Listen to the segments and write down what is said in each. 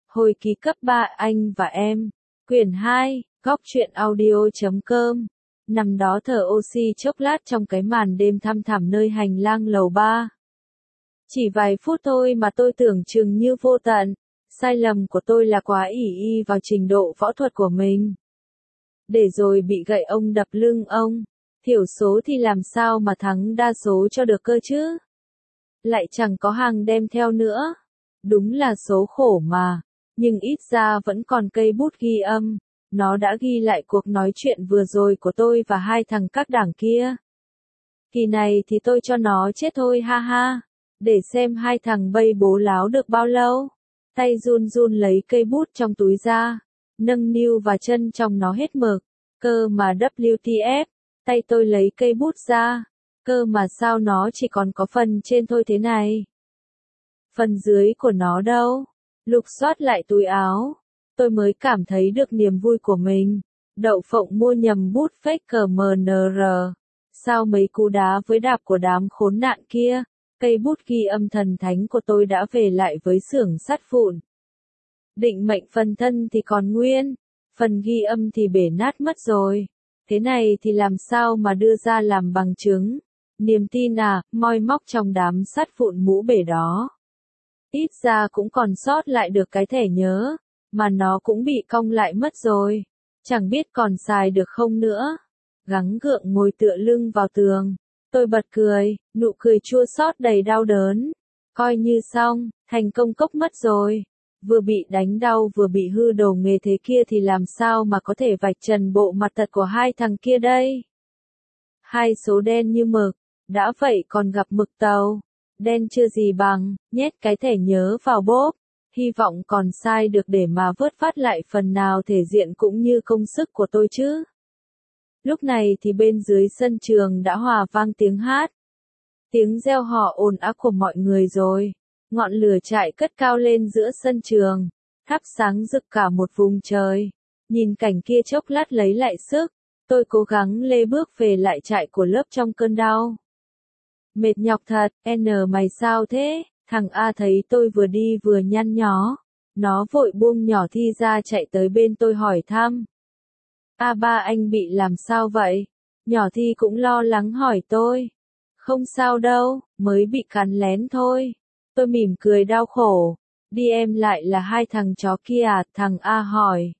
Hồi ký cấp 3 anh và em. Quyển 2, góc truyện audio.com. Nằm đó thở oxy chốc lát trong cái màn đêm thăm thẳm nơi hành lang lầu 3. Chỉ vài phút thôi mà tôi tưởng chừng như vô tận. Sai lầm của tôi là quá ỷ y vào trình độ võ thuật của mình. Để rồi bị gậy ông đập lưng ông. Thiểu số thì làm sao mà thắng đa số cho được cơ chứ? Lại chẳng có hàng đem theo nữa. Đúng là số khổ mà. Nhưng ít ra vẫn còn cây bút ghi âm. Nó đã ghi lại cuộc nói chuyện vừa rồi của tôi và hai thằng các đảng kia. Kỳ này thì tôi cho nó chết thôi ha ha. Để xem hai thằng bay bố láo được bao lâu. Tay run run lấy cây bút trong túi ra. Nâng niu và chân trong nó hết mực. Cơ mà WTF. Tay tôi lấy cây bút ra. Cơ mà sao nó chỉ còn có phần trên thôi thế này. Phần dưới của nó đâu? Lục soát lại túi áo. Tôi mới cảm thấy được niềm vui của mình. Đậu phộng mua nhầm bút fake CMNR. Sao mấy cú đá với đạp của đám khốn nạn kia. Cây bút ghi âm thần thánh của tôi đã về lại với xưởng sắt vụn. Định mệnh phần thân thì còn nguyên. Phần ghi âm thì bể nát mất rồi. Thế này thì làm sao mà đưa ra làm bằng chứng. Niềm tin à, moi móc trong đám sắt vụn mũ bể đó. Ít ra cũng còn sót lại được cái thẻ nhớ. Mà nó cũng bị cong lại mất rồi. Chẳng biết còn xài được không nữa. Gắng gượng ngồi tựa lưng vào tường. Tôi bật cười, nụ cười chua xót đầy đau đớn. Coi như xong, thành công cốc mất rồi. Vừa bị đánh đau vừa bị hư đầu nghề thế kia thì làm sao mà có thể vạch trần bộ mặt thật của hai thằng kia đây. Hai số đen như mực, đã vậy còn gặp mực tàu. Đen chưa gì bằng, nhét cái thẻ nhớ vào bóp. Hy vọng còn sai được để mà vớt phát lại phần nào thể diện cũng như công sức của tôi chứ. Lúc này thì bên dưới sân trường đã hòa vang tiếng hát. Tiếng reo hò ồn ào của mọi người rồi. Ngọn lửa trại cất cao lên giữa sân trường. Thắp sáng rực cả một vùng trời. Nhìn cảnh kia chốc lát lấy lại sức. Tôi cố gắng lê bước về lại trại của lớp trong cơn đau. Mệt nhọc thật, mày sao thế? Thằng A thấy tôi vừa đi vừa nhăn nhó. Nó vội buông nhỏ Thi ra chạy tới bên tôi hỏi thăm. A ba anh bị làm sao vậy? Nhỏ Thi cũng lo lắng hỏi tôi. Không sao đâu, mới bị cắn lén thôi. Tôi mỉm cười đau khổ. Đi em lại là hai thằng chó kia à? Thằng A hỏi.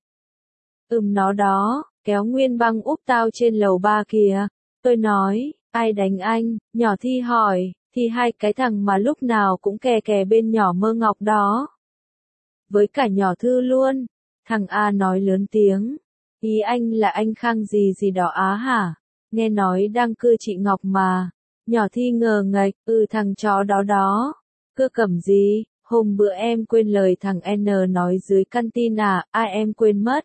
Nó đó, kéo nguyên băng úp tao trên lầu 3 kìa. Tôi nói, ai đánh anh? Nhỏ Thi hỏi. Thì hai cái thằng mà lúc nào cũng kè kè bên nhỏ Mơ Ngọc đó. Với cả nhỏ Thư luôn. Thằng A nói lớn tiếng. Ý anh là anh Khang gì gì đó á hả? Nghe nói đang cưa chị Ngọc mà. Nhỏ Thi ngờ ngạch, thằng chó đó đó. Cưa cẩm gì? Hôm bữa em quên lời thằng N nói dưới canteen à, em quên mất.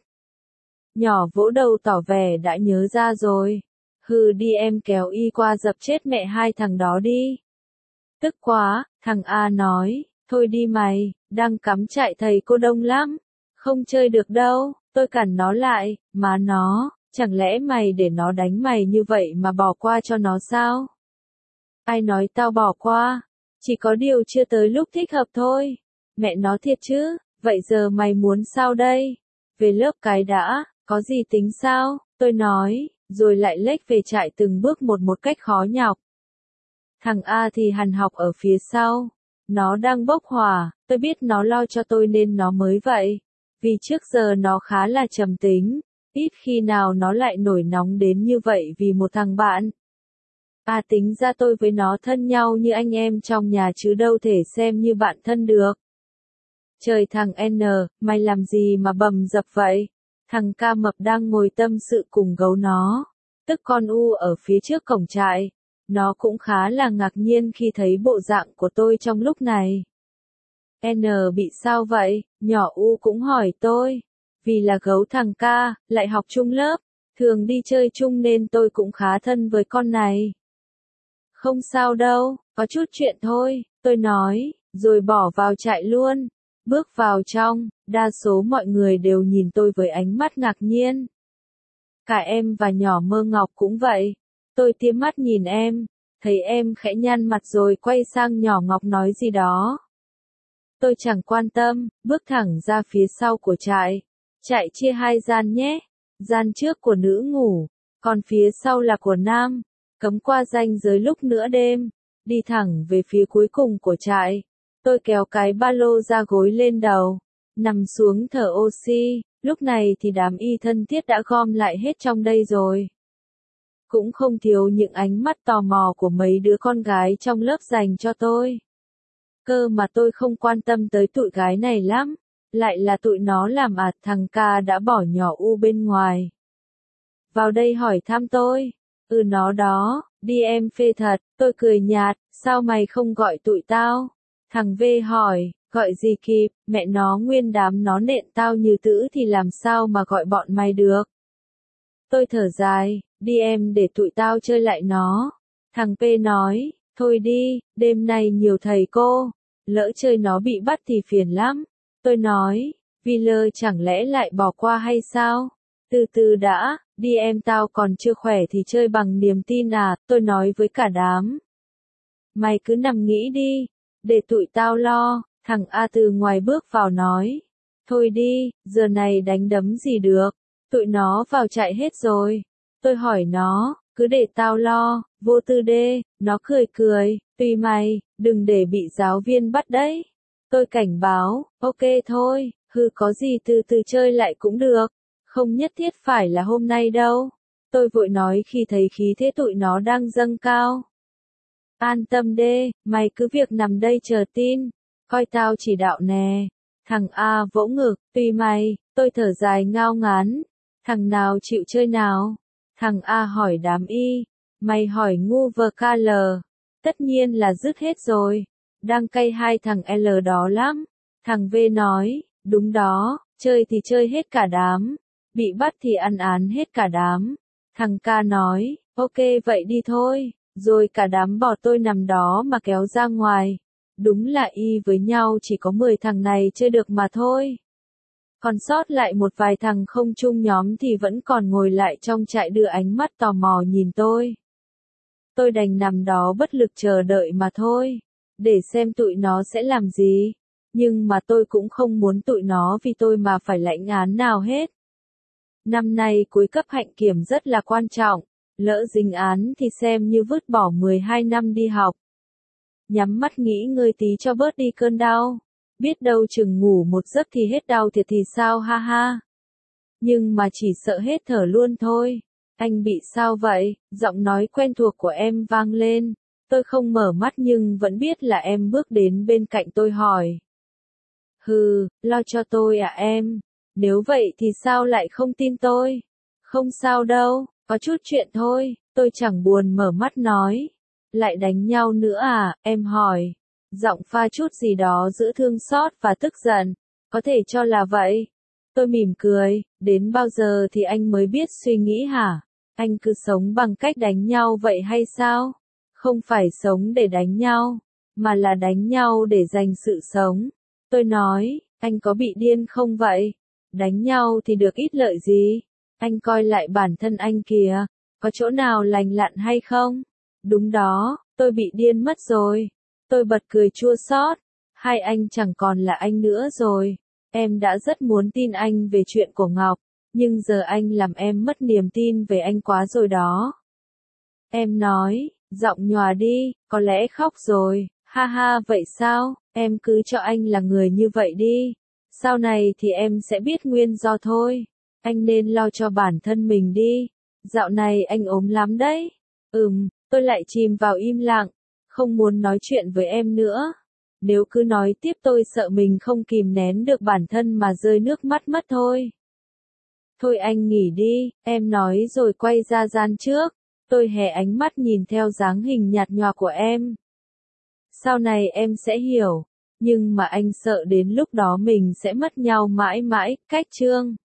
Nhỏ vỗ đầu tỏ vẻ đã nhớ ra rồi. Hừ đi em kéo y qua dập chết mẹ hai thằng đó đi. Tức quá, thằng A nói, thôi đi mày, đang cắm trại thầy cô đông lắm. Không chơi được đâu, tôi cản nó lại, má nó, chẳng lẽ mày để nó đánh mày như vậy mà bỏ qua cho nó sao? Ai nói tao bỏ qua, chỉ có điều chưa tới lúc thích hợp thôi. Mẹ nó thiệt chứ, vậy giờ mày muốn sao đây? Về lớp cái đã, có gì tính sao? Tôi nói, rồi lại lếch về trại từng bước một cách khó nhọc. Thằng A thì hằn học ở phía sau. Nó đang bốc hỏa, tôi biết nó lo cho tôi nên nó mới vậy. Vì trước giờ nó khá là trầm tính, ít khi nào nó lại nổi nóng đến như vậy vì một thằng bạn. Tính ra tôi với nó thân nhau như anh em trong nhà chứ đâu thể xem như bạn thân được. Trời thằng N, mày làm gì mà bầm dập vậy? Thằng Ca Mập đang ngồi tâm sự cùng gấu nó, tức con U ở phía trước cổng trại. Nó cũng khá là ngạc nhiên khi thấy bộ dạng của tôi trong lúc này. N bị sao vậy? Nhỏ U cũng hỏi tôi. Vì là gấu thằng Ca, lại học chung lớp, thường đi chơi chung nên tôi cũng khá thân với con này. Không sao đâu, có chút chuyện thôi, tôi nói, rồi bỏ vào trại luôn. Bước vào trong, đa số mọi người đều nhìn tôi với ánh mắt ngạc nhiên. Cả em và nhỏ Mơ Ngọc cũng vậy. Tôi tía mắt nhìn em, thấy em khẽ nhăn mặt rồi quay sang nhỏ Ngọc nói gì đó. Tôi chẳng quan tâm, bước thẳng ra phía sau của trại. Trại chia hai gian nhé. Gian trước của nữ ngủ, còn phía sau là của nam. Cấm qua ranh giới lúc nửa đêm, đi thẳng về phía cuối cùng của trại. Tôi kéo cái ba lô ra gối lên đầu, nằm xuống thở oxy. Lúc này thì đám y thân thiết đã gom lại hết trong đây rồi. Cũng không thiếu những ánh mắt tò mò của mấy đứa con gái trong lớp dành cho tôi. Cơ mà tôi không quan tâm tới tụi gái này lắm. Lại là tụi nó làm thằng ca đã bỏ nhỏ U bên ngoài. Vào đây hỏi thăm tôi. Nó đó, đi em phê thật, tôi cười nhạt, sao mày không gọi tụi tao? Thằng V hỏi, gọi gì kịp, mẹ nó nguyên đám nó nện tao như tữ thì làm sao mà gọi bọn mày được? Tôi thở dài, đi em để tụi tao chơi lại nó. Thằng P nói, thôi đi, đêm nay nhiều thầy cô, lỡ chơi nó bị bắt thì phiền lắm. Tôi nói, Viller chẳng lẽ lại bỏ qua hay sao? Từ từ đã, đi em tao còn chưa khỏe thì chơi bằng niềm tin tôi nói với cả đám. Mày cứ nằm nghĩ đi, để tụi tao lo, thằng A từ ngoài bước vào nói. Thôi đi, giờ này đánh đấm gì được, tụi nó vào chạy hết rồi. Tôi hỏi nó, cứ để tao lo, vô tư đê, nó cười cười, tùy mày, đừng để bị giáo viên bắt đấy. Tôi cảnh báo, ok thôi, có gì từ từ chơi lại cũng được, không nhất thiết phải là hôm nay đâu. Tôi vội nói khi thấy khí thế tụi nó đang dâng cao. An tâm đê, mày cứ việc nằm đây chờ tin, coi tao chỉ đạo nè. Thằng A vỗ ngực, tùy mày, tôi thở dài ngao ngán. Thằng nào chịu chơi nào? Thằng A hỏi đám Y, mày hỏi ngu vờ KL. Tất nhiên là dứt hết rồi, đang cay hai thằng L đó lắm. Thằng V nói, đúng đó, chơi thì chơi hết cả đám, bị bắt thì ăn án hết cả đám. Thằng K nói, ok vậy đi thôi, rồi cả đám bỏ tôi nằm đó mà kéo ra ngoài. Đúng là Y với nhau chỉ có 10 thằng này chơi được mà thôi. Còn sót lại một vài thằng không chung nhóm thì vẫn còn ngồi lại trong trại đưa ánh mắt tò mò nhìn tôi. Tôi đành nằm đó bất lực chờ đợi mà thôi, để xem tụi nó sẽ làm gì. Nhưng mà tôi cũng không muốn tụi nó vì tôi mà phải lãnh án nào hết. Năm nay cuối cấp hạnh kiểm rất là quan trọng, lỡ dính án thì xem như vứt bỏ 12 năm đi học. Nhắm mắt nghỉ ngơi tí cho bớt đi cơn đau. Biết đâu chừng ngủ một giấc thì hết đau thiệt thì sao ha ha. Nhưng mà chỉ sợ hết thở luôn thôi. Anh bị sao vậy? Giọng nói quen thuộc của em vang lên. Tôi không mở mắt nhưng vẫn biết là em bước đến bên cạnh tôi hỏi. Lo cho tôi à em? Nếu vậy thì sao lại không tin tôi? Không sao đâu, có chút chuyện thôi, tôi chẳng buồn mở mắt nói. Lại đánh nhau nữa à, em hỏi. Giọng pha chút gì đó giữa thương xót và tức giận. Có thể cho là vậy. Tôi mỉm cười, đến bao giờ thì anh mới biết suy nghĩ hả? Anh cứ sống bằng cách đánh nhau vậy hay sao? Không phải sống để đánh nhau, mà là đánh nhau để giành sự sống. Tôi nói, anh có bị điên không vậy? Đánh nhau thì được ít lợi gì? Anh coi lại bản thân anh kìa, có chỗ nào lành lặn hay không? Đúng đó, tôi bị điên mất rồi. Tôi bật cười chua xót. Hai anh chẳng còn là anh nữa rồi. Em đã rất muốn tin anh về chuyện của Ngọc, nhưng giờ anh làm em mất niềm tin về anh quá rồi đó. Em nói, giọng nhòa đi, có lẽ khóc rồi, ha ha vậy sao, em cứ cho anh là người như vậy đi. Sau này thì em sẽ biết nguyên do thôi. Anh nên lo cho bản thân mình đi. Dạo này anh ốm lắm đấy. Tôi lại chìm vào im lặng, không muốn nói chuyện với em nữa. Nếu cứ nói tiếp tôi sợ mình không kìm nén được bản thân mà rơi nước mắt mất thôi. Thôi anh nghỉ đi, em nói rồi quay ra gian trước. Tôi hé ánh mắt nhìn theo dáng hình nhạt nhòa của em. Sau này em sẽ hiểu, nhưng mà anh sợ đến lúc đó mình sẽ mất nhau mãi mãi, cách chương.